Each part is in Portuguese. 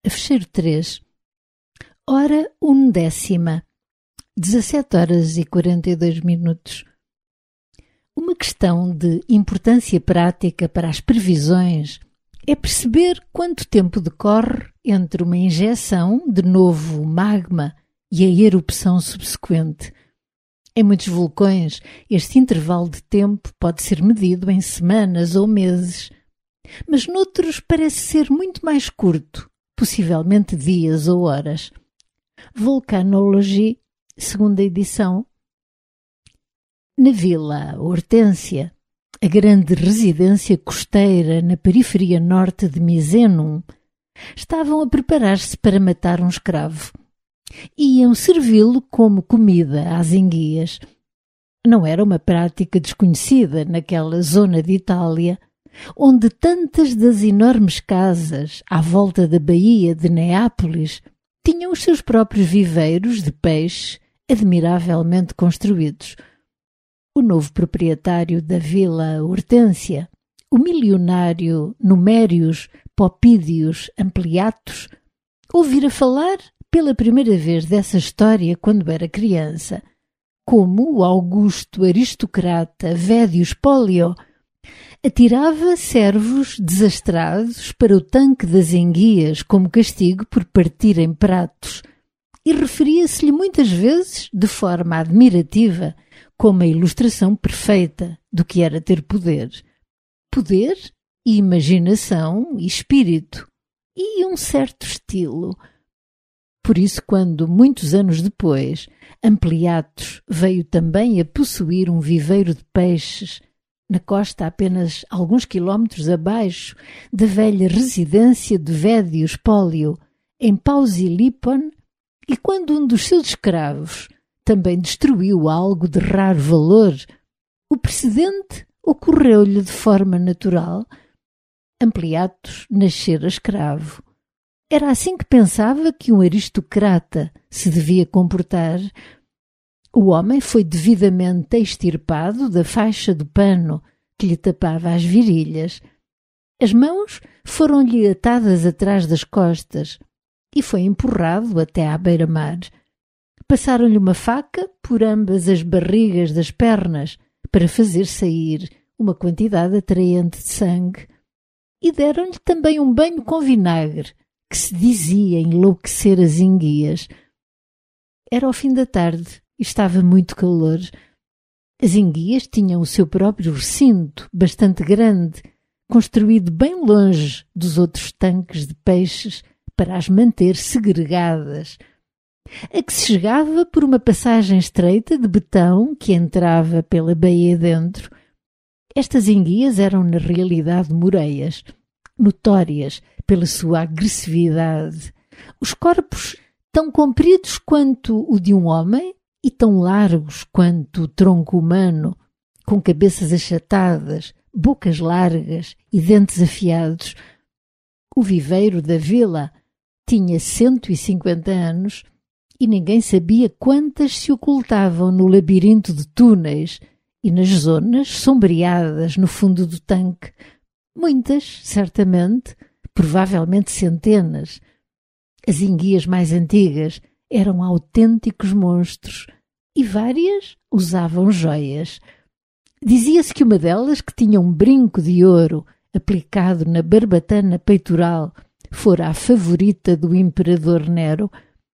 a fecheiro 3, hora 1:10, 17h42. Uma questão de importância prática para as previsões é perceber quanto tempo decorre entre uma injeção de novo magma e a erupção subsequente. Em muitos vulcões, este intervalo de tempo pode ser medido em semanas ou meses, mas noutros parece ser muito mais curto, possivelmente dias ou horas. Volcanology, segunda edição. Na Vila Hortência, a grande residência costeira na periferia norte de Misenum, estavam a preparar-se para matar um escravo. Iam servi-lo como comida às enguias. Não era uma prática desconhecida naquela zona de Itália, onde tantas das enormes casas à volta da baía de Neápolis tinham os seus próprios viveiros de peixe admiravelmente construídos. O novo proprietário da Vila Hortência, o milionário Numérius Popídius Ampliatus, ouvira falar pela primeira vez dessa história quando era criança, como o augusto aristocrata Védius Pollio atirava servos desastrados para o tanque das enguias como castigo por partirem pratos, e referia-se-lhe muitas vezes, de forma admirativa, como a ilustração perfeita do que era ter poder. Poder e imaginação e espírito, e um certo estilo. Por isso, quando, muitos anos depois, Ampliatus veio também a possuir um viveiro de peixes, na costa apenas alguns quilómetros abaixo da velha residência de Védius Pollio, em Pausilipon, e quando um dos seus escravos também destruiu algo de raro valor, o precedente ocorreu-lhe de forma natural. Ampliatus nascera escravo. Era assim que pensava que um aristocrata se devia comportar. O homem foi devidamente extirpado da faixa do pano que lhe tapava as virilhas. As mãos foram-lhe atadas atrás das costas e foi empurrado até à beira-mar. Passaram-lhe uma faca por ambas as barrigas das pernas para fazer sair uma quantidade atraente de sangue e deram-lhe também um banho com vinagre que se dizia enlouquecer as enguias. Era ao fim da tarde e estava muito calor. As enguias tinham o seu próprio recinto, bastante grande, construído bem longe dos outros tanques de peixes para as manter segregadas, a que se chegava por uma passagem estreita de betão que entrava pela baía dentro. Estas enguias eram na realidade moreias, notórias pela sua agressividade. Os corpos tão compridos quanto o de um homem e tão largos quanto o tronco humano, com cabeças achatadas, bocas largas e dentes afiados. O viveiro da vila tinha 150 anos e ninguém sabia quantas se ocultavam no labirinto de túneis e nas zonas sombreadas no fundo do tanque. Muitas, certamente, provavelmente centenas. As enguias mais antigas eram autênticos monstros e várias usavam joias. Dizia-se que uma delas, que tinha um brinco de ouro aplicado na barbatana peitoral, fora a favorita do imperador Nero.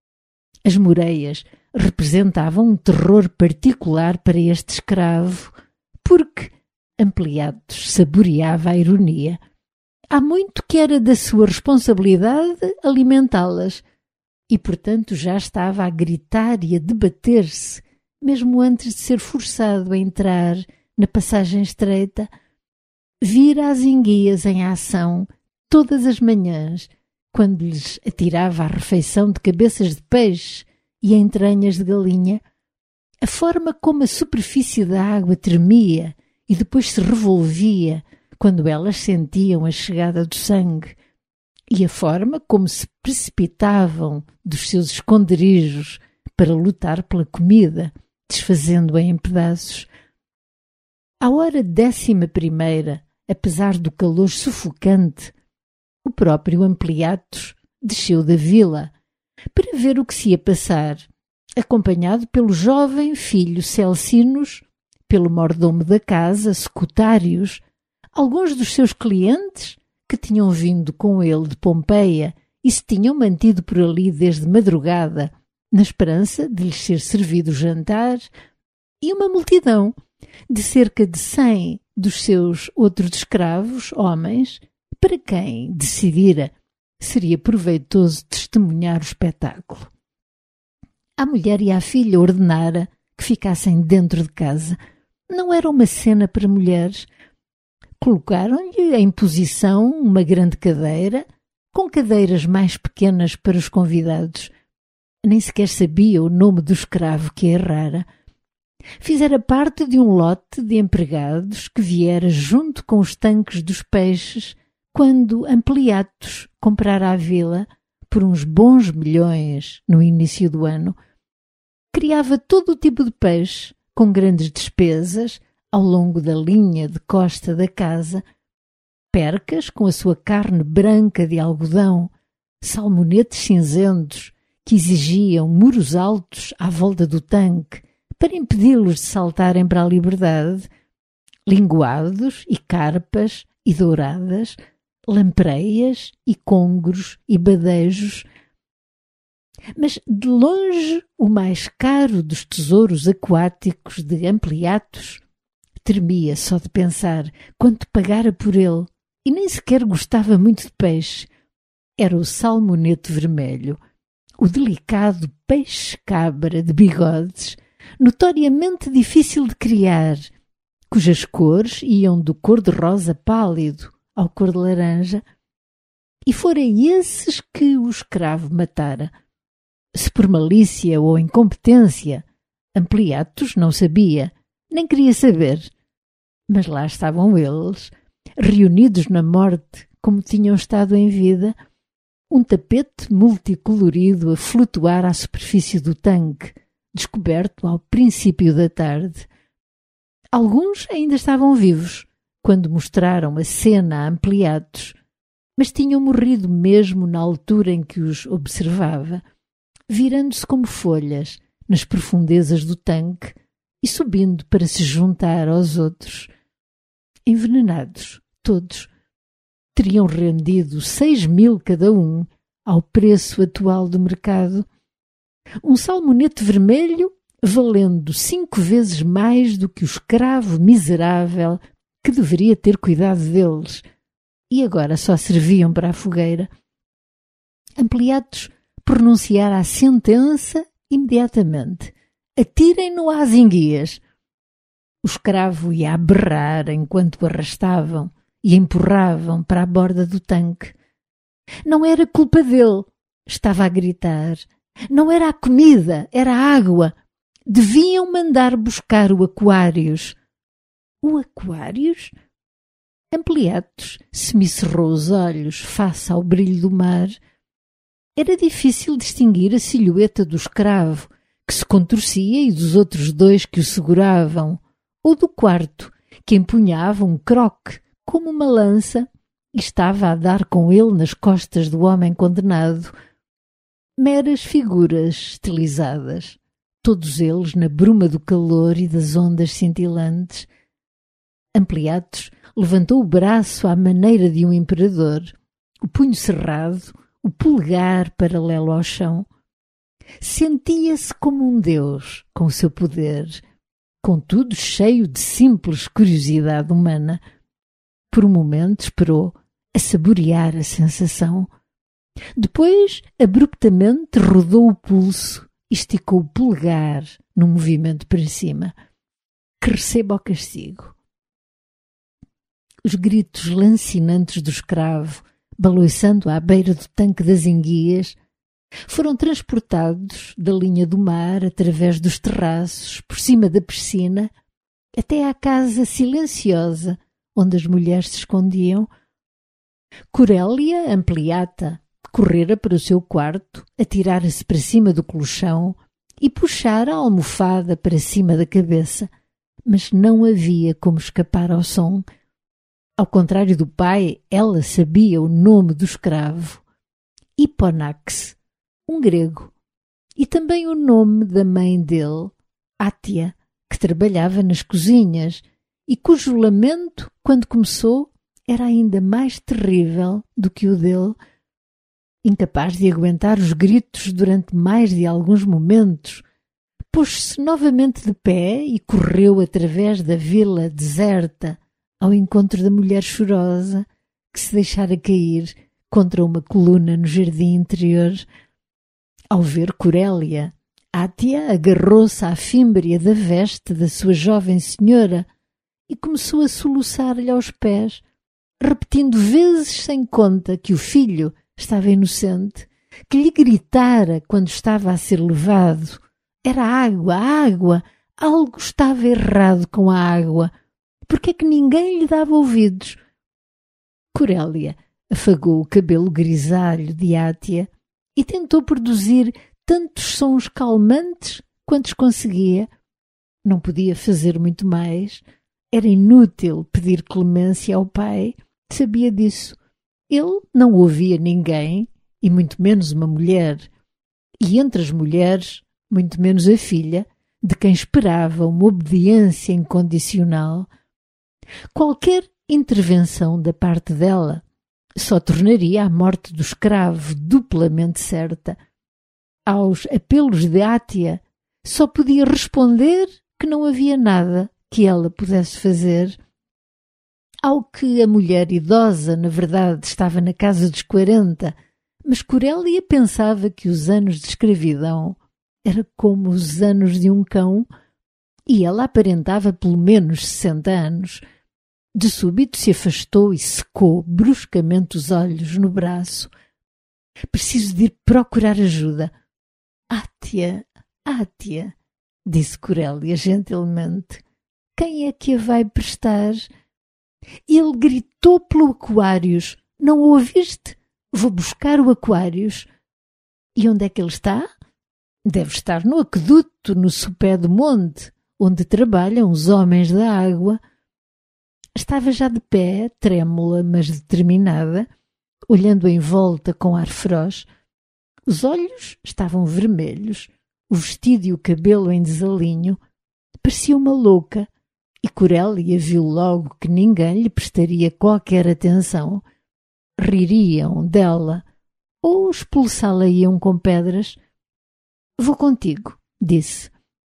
As moreias representavam um terror particular para este escravo, porque Ampliatus saboreava a ironia. Há muito que era da sua responsabilidade alimentá-las, e portanto já estava a gritar e a debater-se, mesmo antes de ser forçado a entrar na passagem estreita. Vira as enguias em ação todas as manhãs, quando lhes atirava a refeição de cabeças de peixe e entranhas de galinha. A forma como a superfície da água tremia e depois se revolvia quando elas sentiam a chegada do sangue, e a forma como se precipitavam dos seus esconderijos para lutar pela comida, desfazendo-a em pedaços. À hora 11ª, apesar do calor sufocante, o próprio Ampliatus desceu da vila para ver o que se ia passar, acompanhado pelo jovem filho Celcinos, pelo mordomo da casa, secretários, alguns dos seus clientes que tinham vindo com ele de Pompeia e se tinham mantido por ali desde madrugada, na esperança de lhes ser servido o jantar, e uma multidão de cerca de 100 dos seus outros escravos, homens, para quem decidira seria proveitoso testemunhar o espetáculo. À mulher e à filha ordenara que ficassem dentro de casa. Não era uma cena para mulheres. Colocaram-lhe em posição uma grande cadeira, com cadeiras mais pequenas para os convidados. Nem sequer sabia o nome do escravo que a errara. Fizera parte de um lote de empregados que viera junto com os tanques dos peixes quando Ampliatus comprara a vila por uns bons milhões no início do ano. Criava todo o tipo de peixe, com grandes despesas, ao longo da linha de costa da casa, percas com a sua carne branca de algodão, salmonetes cinzentos que exigiam muros altos à volta do tanque para impedi-los de saltarem para a liberdade, linguados e carpas e douradas, lampreias e congros e badejos. Mas de longe o mais caro dos tesouros aquáticos de Ampliatus tremia só de pensar quanto pagara por ele e nem sequer gostava muito de peixe. Era o salmonete vermelho, o delicado peixe-cabra de bigodes, notoriamente difícil de criar, cujas cores iam do cor-de-rosa pálido ao cor de laranja, e fora esses que o escravo matara. Se por malícia ou incompetência, Ampliatus não sabia, nem queria saber. Mas lá estavam eles, reunidos na morte como tinham estado em vida, um tapete multicolorido a flutuar à superfície do tanque, descoberto ao princípio da tarde. Alguns ainda estavam vivos quando mostraram a cena a Ampliatus, mas tinham morrido mesmo na altura em que os observava, virando-se como folhas nas profundezas do tanque e subindo para se juntar aos outros. Envenenados, todos. Teriam rendido 6.000 cada um ao preço atual do mercado. Um salmonete vermelho valendo 5 vezes mais do que o escravo miserável que deveria ter cuidado deles, e agora só serviam para a fogueira. Ampliatus pronunciara a sentença imediatamente. Atirem-no às enguias. O escravo ia a berrar enquanto o arrastavam e empurravam para a borda do tanque. Não era culpa dele, estava a gritar. Não era a comida, era a água. Deviam mandar buscar o Aquários. O Aquários? Ampliatus semicerrou os olhos face ao brilho do mar. Era difícil distinguir a silhueta do escravo, que se contorcia, e dos outros 2 que o seguravam, ou do quarto, que empunhava um croque como uma lança e estava a dar com ele nas costas do homem condenado. Meras figuras estilizadas, todos eles na bruma do calor e das ondas cintilantes. Ampliatus levantou o braço à maneira de um imperador, o punho cerrado, o polegar paralelo ao chão. Sentia-se como um deus com o seu poder, contudo cheio de simples curiosidade humana. Por um momento esperou a saborear a sensação. Depois, abruptamente, rodou o pulso e esticou o polegar num movimento para cima. Que receba o castigo. Os gritos lancinantes do escravo, baloiçando à beira do tanque das enguias, foram transportados da linha do mar através dos terraços, por cima da piscina, até à casa silenciosa onde as mulheres se escondiam. Corélia Ampliata correra para o seu quarto, atirara-se para cima do colchão e puxara a almofada para cima da cabeça, mas não havia como escapar ao som. Ao contrário do pai, ela sabia o nome do escravo Hiponax, um grego, e também o nome da mãe dele, Átia, que trabalhava nas cozinhas e cujo lamento, quando começou, era ainda mais terrível do que o dele. Incapaz de aguentar os gritos durante mais de alguns momentos, pôs-se novamente de pé e correu através da vila deserta ao encontro da mulher chorosa que se deixara cair contra uma coluna no jardim interior. Ao ver Corélia, Átia agarrou-se à fímbria da veste da sua jovem senhora e começou a soluçar-lhe aos pés, repetindo vezes sem conta que o filho estava inocente, que lhe gritara quando estava a ser levado. Era água, água, algo estava errado com a água. Porque é que ninguém lhe dava ouvidos? Corélia afagou o cabelo grisalho de Átia e tentou produzir tantos sons calmantes quantos conseguia. Não podia fazer muito mais. Era inútil pedir clemência ao pai, sabia disso. Ele não ouvia ninguém, e muito menos uma mulher. E entre as mulheres, muito menos a filha, de quem esperava uma obediência incondicional. Qualquer intervenção da parte dela só tornaria a morte do escravo duplamente certa. Aos apelos de Átia, só podia responder que não havia nada que ela pudesse fazer. Ao que a mulher idosa, na verdade, estava na casa dos 40, mas Corélia pensava que os anos de escravidão era como os anos de um cão, e ela aparentava pelo menos 60 anos. De súbito se afastou e secou bruscamente os olhos no braço. Preciso de ir procurar ajuda. Átia, Átia, disse Corélia gentilmente. Quem é que a vai prestar? Ele gritou pelo Aquários. Não o ouviste? Vou buscar o Aquários. E onde é que ele está? Deve estar no aqueduto, no sopé do monte, onde trabalham os homens da água. Estava já de pé, trêmula, mas determinada, olhando em volta com ar feroz. Os olhos estavam vermelhos, o vestido e o cabelo em desalinho. Parecia uma louca, e Corélia viu logo que ninguém lhe prestaria qualquer atenção. Ririam dela, ou expulsá-la-iam com pedras. Vou contigo, disse.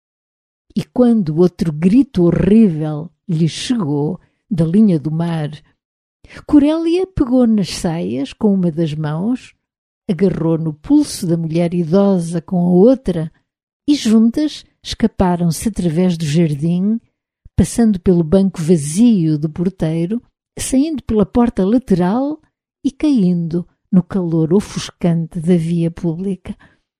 E quando outro grito horrível lhe chegou da linha do mar, Corélia pegou nas saias com uma das mãos, agarrou no pulso da mulher idosa com a outra e juntas escaparam-se através do jardim, passando pelo banco vazio do porteiro, saindo pela porta lateral e caindo no calor ofuscante da via pública.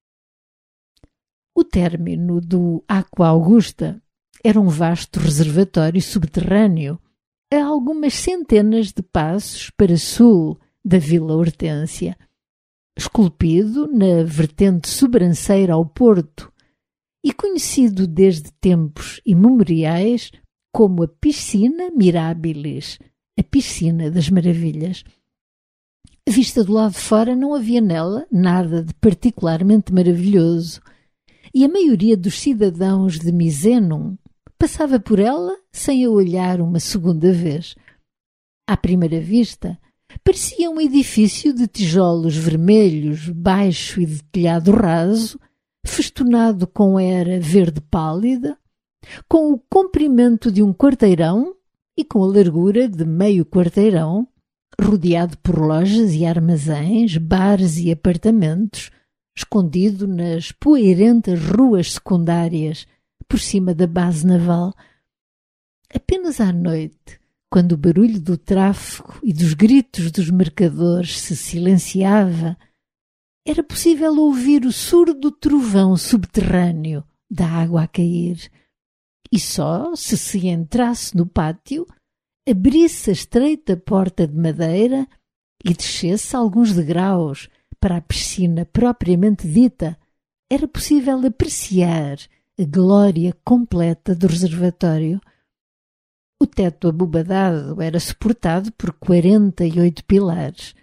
O término do Aqua Augusta era um vasto reservatório subterrâneo a algumas centenas de passos para sul da Vila Hortência, esculpido na vertente sobranceira ao porto e conhecido desde tempos imemoriais como a Piscina Mirabilis, a Piscina das Maravilhas. Vista do lado de fora, não havia nela nada de particularmente maravilhoso, e a maioria dos cidadãos de Misenum passava por ela sem a olhar uma segunda vez. À primeira vista, parecia um edifício de tijolos vermelhos, baixo e de telhado raso, festonado com era verde pálida, com o comprimento de um quarteirão e com a largura de meio quarteirão, rodeado por lojas e armazéns, bares e apartamentos, escondido nas poeirentas ruas secundárias, por cima da base naval. Apenas à noite, quando o barulho do tráfego e dos gritos dos mercadores se silenciava, era possível ouvir o surdo trovão subterrâneo da água a cair. E só se entrasse no pátio, abrisse a estreita porta de madeira e descesse alguns degraus para a piscina propriamente dita, era possível apreciar a glória completa do reservatório. O teto abobadado era suportado por 48 pilares,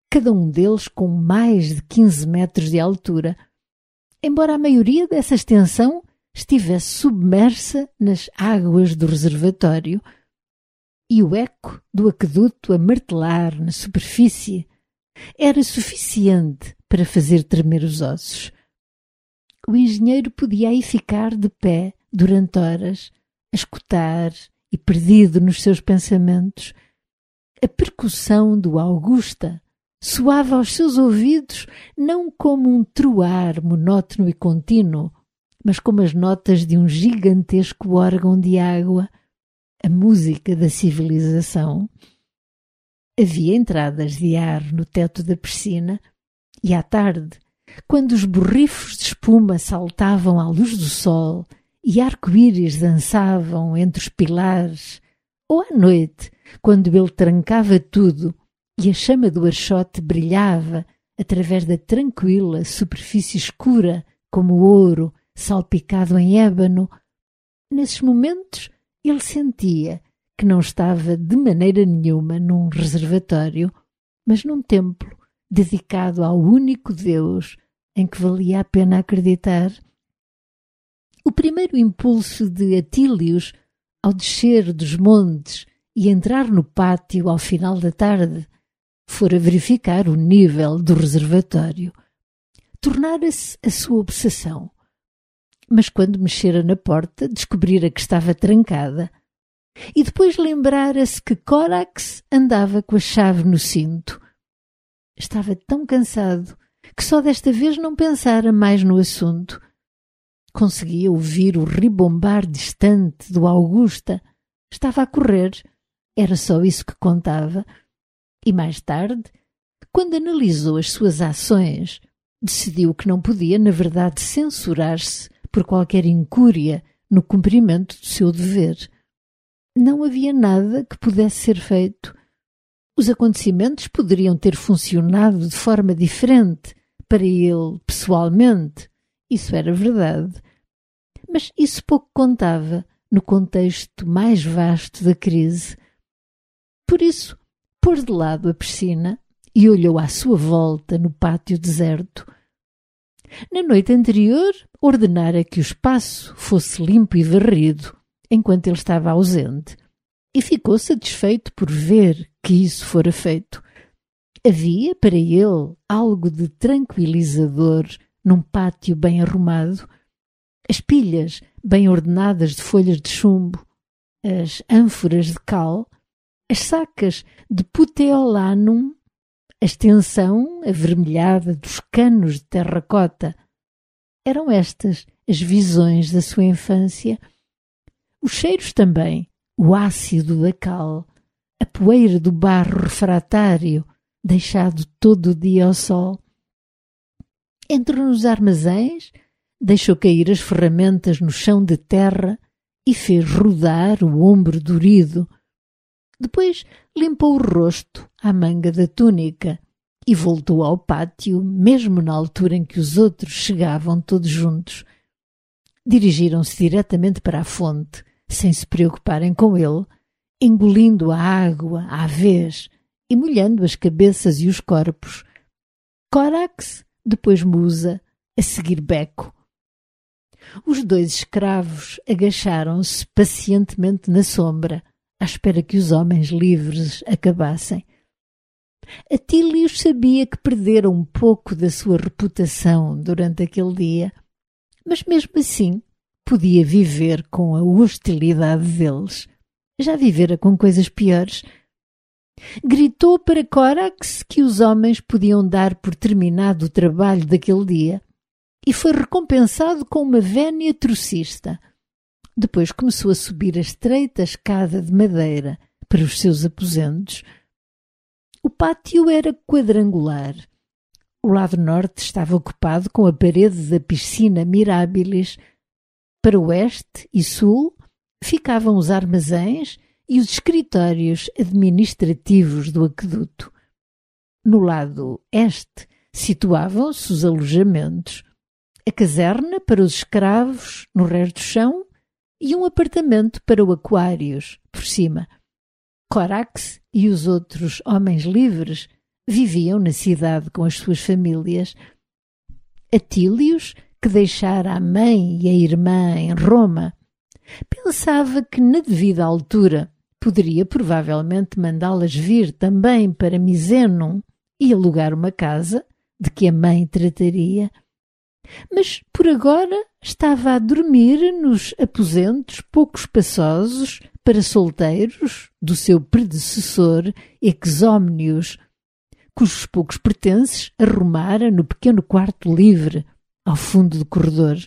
cada um deles com mais de 15 metros de altura, embora a maioria dessa extensão estivesse submersa nas águas do reservatório, e o eco do aqueduto a martelar na superfície era suficiente para fazer tremer os ossos. O engenheiro podia aí ficar de pé durante horas, a escutar e perdido nos seus pensamentos. A percussão do Augusta soava aos seus ouvidos não como um troar monótono e contínuo, mas como as notas de um gigantesco órgão de água, a música da civilização. Havia entradas de ar no teto da piscina e à tarde, quando os borrifos de espuma saltavam à luz do sol e arco-íris dançavam entre os pilares, ou à noite, quando ele trancava tudo e a chama do archote brilhava através da tranquila superfície escura como ouro salpicado em ébano, nesses momentos ele sentia que não estava de maneira nenhuma num reservatório, mas num templo dedicado ao único Deus em que valia a pena acreditar. O primeiro impulso de Atílios, ao descer dos montes e entrar no pátio ao final da tarde, fora verificar o nível do reservatório. Tornara-se a sua obsessão. Mas quando mexera na porta, descobrira que estava trancada. E depois lembrara-se que Corax andava com a chave no cinto. Estava tão cansado que só desta vez não pensara mais no assunto. Conseguia ouvir o ribombar distante do Augusta. Estava a correr. Era só isso que contava. E mais tarde, quando analisou as suas ações, decidiu que não podia, na verdade, censurar-se por qualquer incúria no cumprimento do seu dever. Não havia nada que pudesse ser feito. Os acontecimentos poderiam ter funcionado de forma diferente para ele pessoalmente. Isso era verdade. Mas isso pouco contava no contexto mais vasto da crise. Por isso, pôs de lado a piscina e olhou à sua volta no pátio deserto. Na noite anterior, ordenara que o espaço fosse limpo e varrido, enquanto ele estava ausente, e ficou satisfeito por ver que isso fora feito. Havia, para ele, algo de tranquilizador num pátio bem arrumado. As pilhas bem ordenadas de folhas de chumbo, as ânforas de cal, as sacas de puteolanum, a extensão avermelhada dos canos de terracota. Eram estas as visões da sua infância. Os cheiros também, o ácido da cal, a poeira do barro refratário, deixado todo o dia ao sol. Entrou nos armazéns, deixou cair as ferramentas no chão de terra e fez rodar o ombro dorido. Depois limpou o rosto à manga da túnica e voltou ao pátio, mesmo na altura em que os outros chegavam todos juntos. Dirigiram-se diretamente para a fonte, sem se preocuparem com ele, engolindo a água à vez e molhando as cabeças e os corpos. Corax, depois Musa, a seguir Beco. Os dois escravos agacharam-se pacientemente na sombra, à espera que os homens livres acabassem. Atílios sabia que perdera um pouco da sua reputação durante aquele dia, mas mesmo assim podia viver com a hostilidade deles. Já vivera com coisas piores. Gritou para Corax que os homens podiam dar por terminado o trabalho daquele dia e foi recompensado com uma vénia trocista. Depois começou a subir a estreita escada de madeira para os seus aposentos. O pátio era quadrangular. O lado norte estava ocupado com a parede da piscina Mirabilis. Para o oeste e sul ficavam os armazéns e os escritórios administrativos do aqueduto. No lado este situavam-se os alojamentos, a caserna para os escravos no resto do chão e um apartamento para o Aquários, por cima. Corax e os outros homens livres viviam na cidade com as suas famílias. Atílios, que deixara a mãe e a irmã em Roma, pensava que na devida altura poderia provavelmente mandá-las vir também para Misenum e alugar uma casa de que a mãe trataria. Mas por agora estava a dormir nos aposentos pouco espaçosos para solteiros do seu predecessor Exómnios, cujos poucos pertences arrumara no pequeno quarto livre ao fundo do corredor.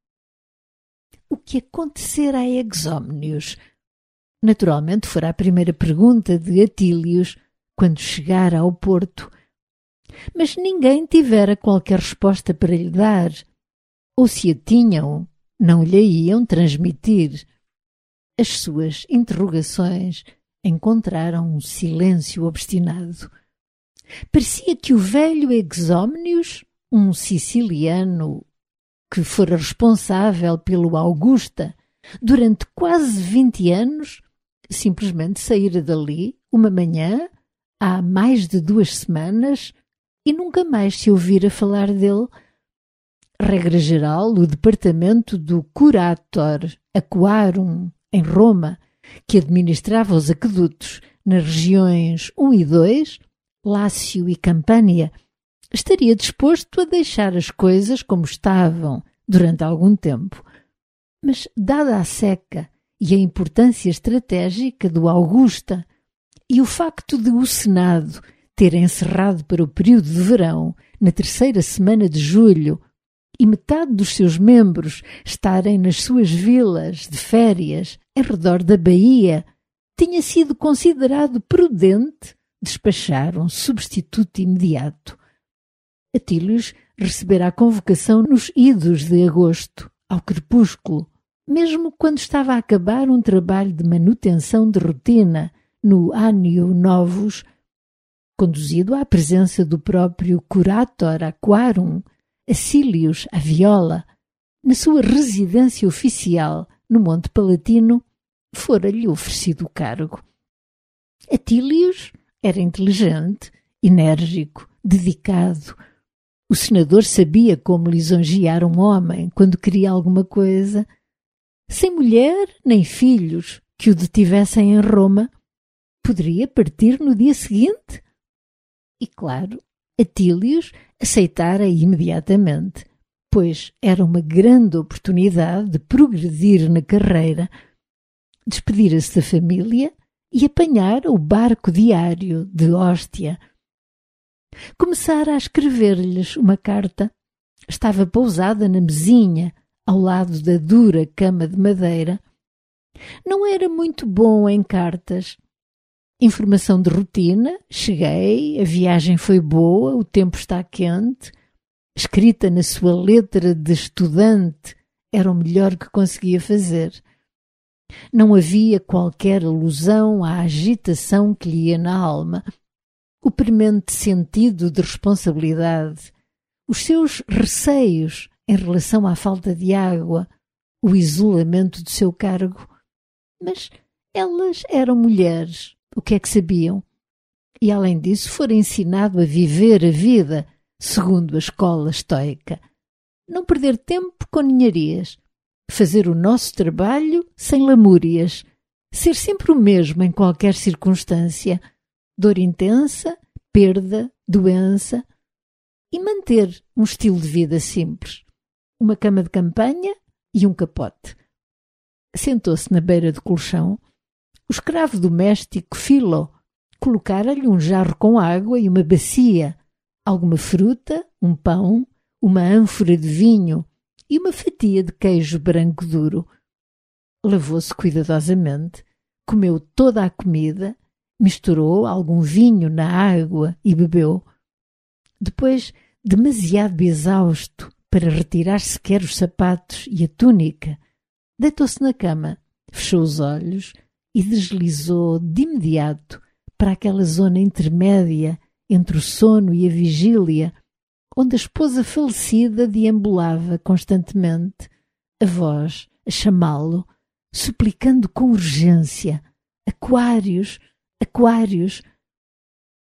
O que acontecera a Exómnios? Naturalmente fora a primeira pergunta de Atílios quando chegara ao porto, mas ninguém tivera qualquer resposta para lhe dar, ou se a tinham, não lhe iam transmitir. As suas interrogações encontraram um silêncio obstinado. Parecia que o velho Exómnios, um siciliano que fora responsável pelo Augusta durante quase 20 anos, simplesmente saíra dali uma manhã, há mais de 2 semanas, e nunca mais se ouvira falar dele. Regra geral, o departamento do Curator Aquarum, em Roma, que administrava os aquedutos nas regiões 1 e 2, Lácio e Campânia, estaria disposto a deixar as coisas como estavam durante algum tempo. Mas, dada a seca e a importância estratégica do Augusta e o facto de o Senado ter encerrado para o período de verão na 3ª semana de julho e metade dos seus membros estarem nas suas vilas de férias em redor da Baía, tinha sido considerado prudente despachar um substituto imediato. Atílios recebera a convocação nos idos de agosto, ao crepúsculo, mesmo quando estava a acabar um trabalho de manutenção de rotina no Annio Novus, conduzido à presença do próprio Curator Aquarum, Acilius à viola, na sua residência oficial no Monte Palatino, fora-lhe oferecido o cargo. Atílios era inteligente, enérgico, dedicado. O senador sabia como lisonjear um homem quando queria alguma coisa. Sem mulher nem filhos que o detivessem em Roma, poderia partir no dia seguinte. E, claro, Atílios aceitara imediatamente, pois era uma grande oportunidade de progredir na carreira. Despedira-se da família e apanhara o barco diário de Hóstia. Começara a escrever-lhes uma carta. Estava pousada na mesinha, ao lado da dura cama de madeira. Não era muito bom em cartas. Informação de rotina, cheguei, a viagem foi boa, o tempo está quente. Escrita na sua letra de estudante, era o melhor que conseguia fazer. Não havia qualquer alusão à agitação que lhe ia na alma, o premente sentido de responsabilidade, os seus receios em relação à falta de água, o isolamento do seu cargo. Mas elas eram mulheres, o que é que sabiam? E além disso fora ensinado a viver a vida segundo a escola estoica. Não perder tempo com ninharias, fazer o nosso trabalho sem lamúrias, ser sempre o mesmo em qualquer circunstância, dor intensa, perda, doença, e manter um estilo de vida simples, uma cama de campanha e um capote. Sentou-se na beira do colchão. O escravo doméstico Filo colocara-lhe um jarro com água e uma bacia, alguma fruta, um pão, uma ânfora de vinho e uma fatia de queijo branco duro. Lavou-se cuidadosamente, comeu toda a comida, misturou algum vinho na água e bebeu. Depois, demasiado exausto para retirar sequer os sapatos e a túnica, deitou-se na cama, fechou os olhos e deslizou de imediato para aquela zona intermédia entre o sono e a vigília, onde a esposa falecida deambulava constantemente, a voz a chamá-lo, suplicando com urgência: Aquários, Aquários.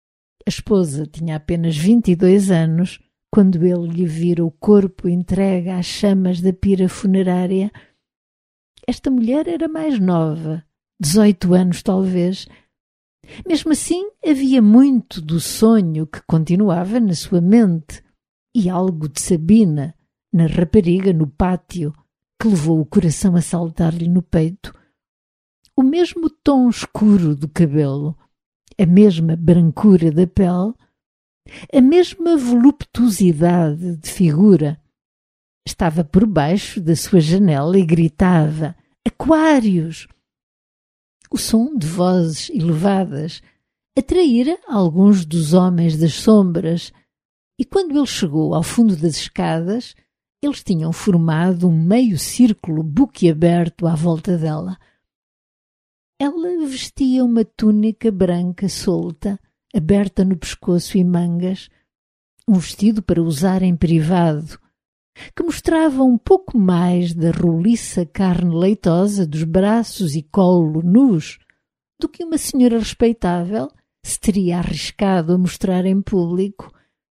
A esposa tinha apenas 22 anos quando ele lhe vira o corpo entregue às chamas da pira funerária. Esta mulher era mais nova, 18 anos talvez. Mesmo assim, havia muito do sonho que continuava na sua mente e algo de Sabina, na rapariga no pátio, que levou o coração a saltar-lhe no peito. O mesmo tom escuro do cabelo, a mesma brancura da pele, a mesma voluptuosidade de figura. Estava por baixo da sua janela e gritava: Aquários! O som de vozes elevadas atraíra alguns dos homens das sombras, e quando ele chegou ao fundo das escadas, eles tinham formado um meio círculo boquiaberto à volta dela. Ela vestia uma túnica branca solta, aberta no pescoço e mangas, um vestido para usar em privado, que mostrava um pouco mais da roliça carne leitosa dos braços e colo nus do que uma senhora respeitável se teria arriscado a mostrar em público.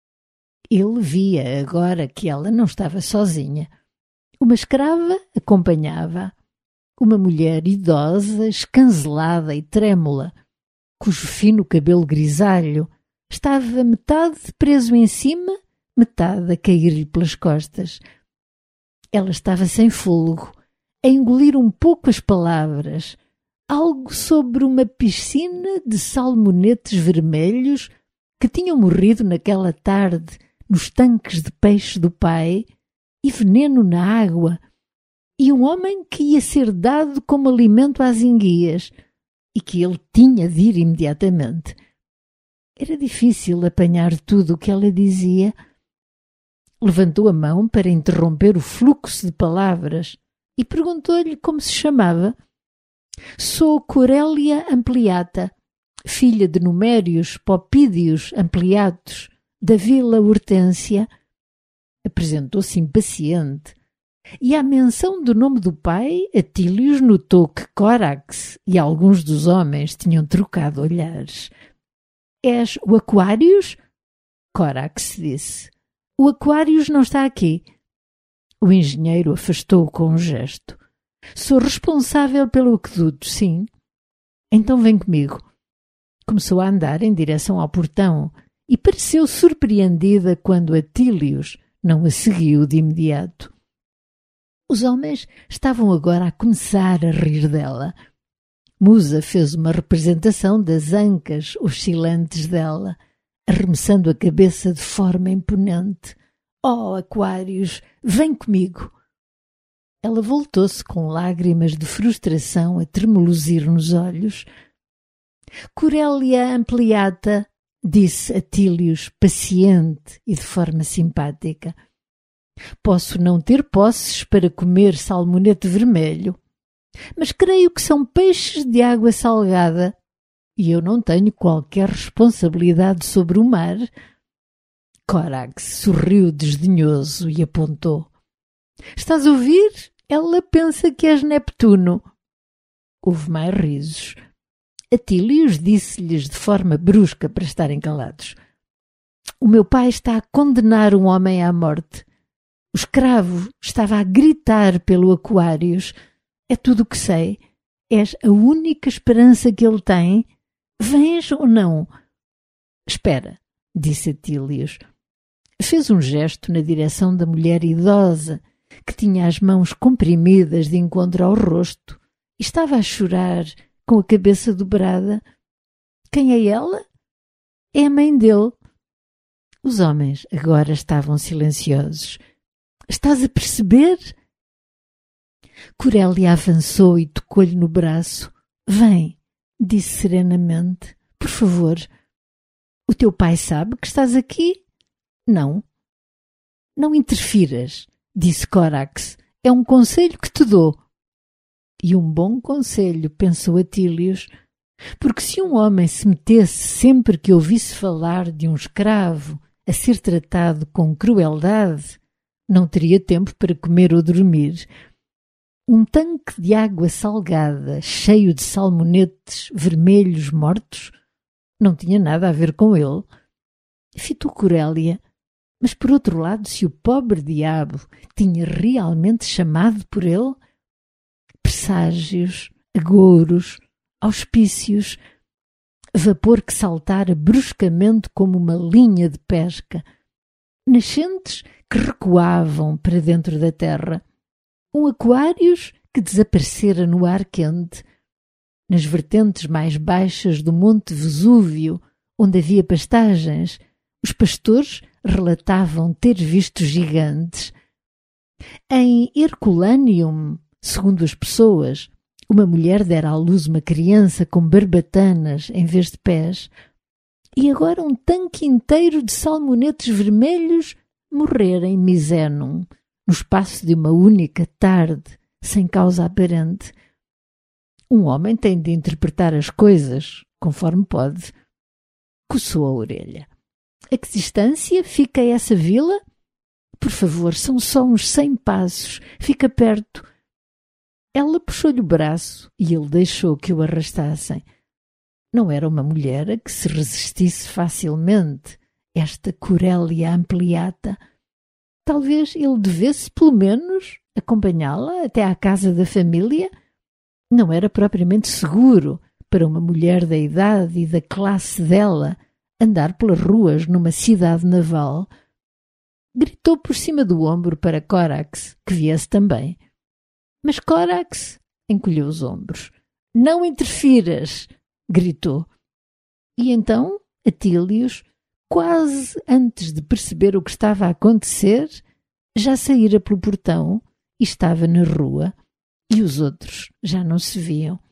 Ele via agora que ela não estava sozinha. Uma escrava acompanhava, uma mulher idosa, escancelada e trêmula, cujo fino cabelo grisalho estava metade preso em cima, metade a cair-lhe pelas costas. Ela estava sem fôlego, a engolir um pouco as palavras, algo sobre uma piscina de salmonetes vermelhos que tinham morrido naquela tarde nos tanques de peixe do pai, e veneno na água, e um homem que ia ser dado como alimento às enguias, e que ele tinha de ir imediatamente. Era difícil apanhar tudo o que ela dizia. Levantou a mão para interromper o fluxo de palavras e perguntou-lhe como se chamava. Sou Corélia Ampliata, filha de Numérios Popídios Ampliatos, da Vila Hortência. Apresentou-se impaciente, e à menção do nome do pai, Atílios notou que Córax e alguns dos homens tinham trocado olhares. És o Aquários? Córax disse. O Aquários não está aqui. O engenheiro afastou-o com um gesto. Sou responsável pelo aqueduto, sim. Então vem comigo. Começou a andar em direção ao portão e pareceu surpreendida quando Atílios não a seguiu de imediato. Os homens estavam agora a começar a rir dela. Musa fez uma representação das ancas oscilantes dela, arremessando a cabeça de forma imponente. Oh, Aquários, vem comigo! Ela voltou-se com lágrimas de frustração a tremoluzir nos olhos. Corélia Ampliata, disse Atílios, paciente e de forma simpática. Posso não ter posses para comer salmonete vermelho, mas creio que são peixes de água salgada e eu não tenho qualquer responsabilidade sobre o mar. Córax sorriu desdenhoso e apontou. Estás a ouvir? Ela pensa que és Neptuno. Houve mais risos. Atílios disse-lhes de forma brusca para estarem calados. O meu pai está a condenar um homem à morte. O escravo estava a gritar pelo Aquários. É tudo o que sei. És a única esperança que ele tem. Vens ou não? Espera, disse Atílios. Fez um gesto na direção da mulher idosa, que tinha as mãos comprimidas de encontro ao rosto e estava a chorar com a cabeça dobrada. Quem é ela? É a mãe dele. Os homens agora estavam silenciosos. Estás a perceber? Corélia avançou e tocou-lhe no braço. Vem, disse serenamente. Por favor. O teu pai sabe que estás aqui? Não. Não interfiras, disse Córax. É um conselho que te dou. E um bom conselho, pensou Atílios, porque se um homem se metesse sempre que ouvisse falar de um escravo a ser tratado com crueldade, não teria tempo para comer ou dormir. Um tanque de água salgada, cheio de salmonetes vermelhos mortos, não tinha nada a ver com ele. fitou Corélia, mas por outro lado, se o pobre diabo tinha realmente chamado por ele, presságios, agouros, auspícios, vapor que saltara bruscamente como uma linha de pesca, nascentes que recuavam para dentro da terra, aquários que desaparecera no ar quente, nas vertentes mais baixas do Monte Vesúvio, onde havia pastagens, os pastores relatavam ter visto gigantes. Em Herculaneum, segundo as pessoas, uma mulher dera à luz uma criança com barbatanas em vez de pés, e agora um tanque inteiro de salmonetes vermelhos morrera em Misenum, no espaço de uma única tarde, sem causa aparente. Um homem tem de interpretar as coisas conforme pode. Coçou a orelha. A que distância fica essa vila? Por favor, são só uns 100 passos. Fica perto. Ela puxou-lhe o braço e ele deixou que o arrastassem. Não era uma mulher a que se resistisse facilmente, esta Corélia Ampliata. Talvez ele devesse, pelo menos, acompanhá-la até à casa da família. Não era propriamente seguro para uma mulher da idade e da classe dela andar pelas ruas numa cidade naval. Gritou por cima do ombro para Corax, que viesse também. Mas Corax encolheu os ombros. Não interfiras! Gritou. E então Atílios, quase antes de perceber o que estava a acontecer, já saíra pelo portão e estava na rua, e os outros já não se viam.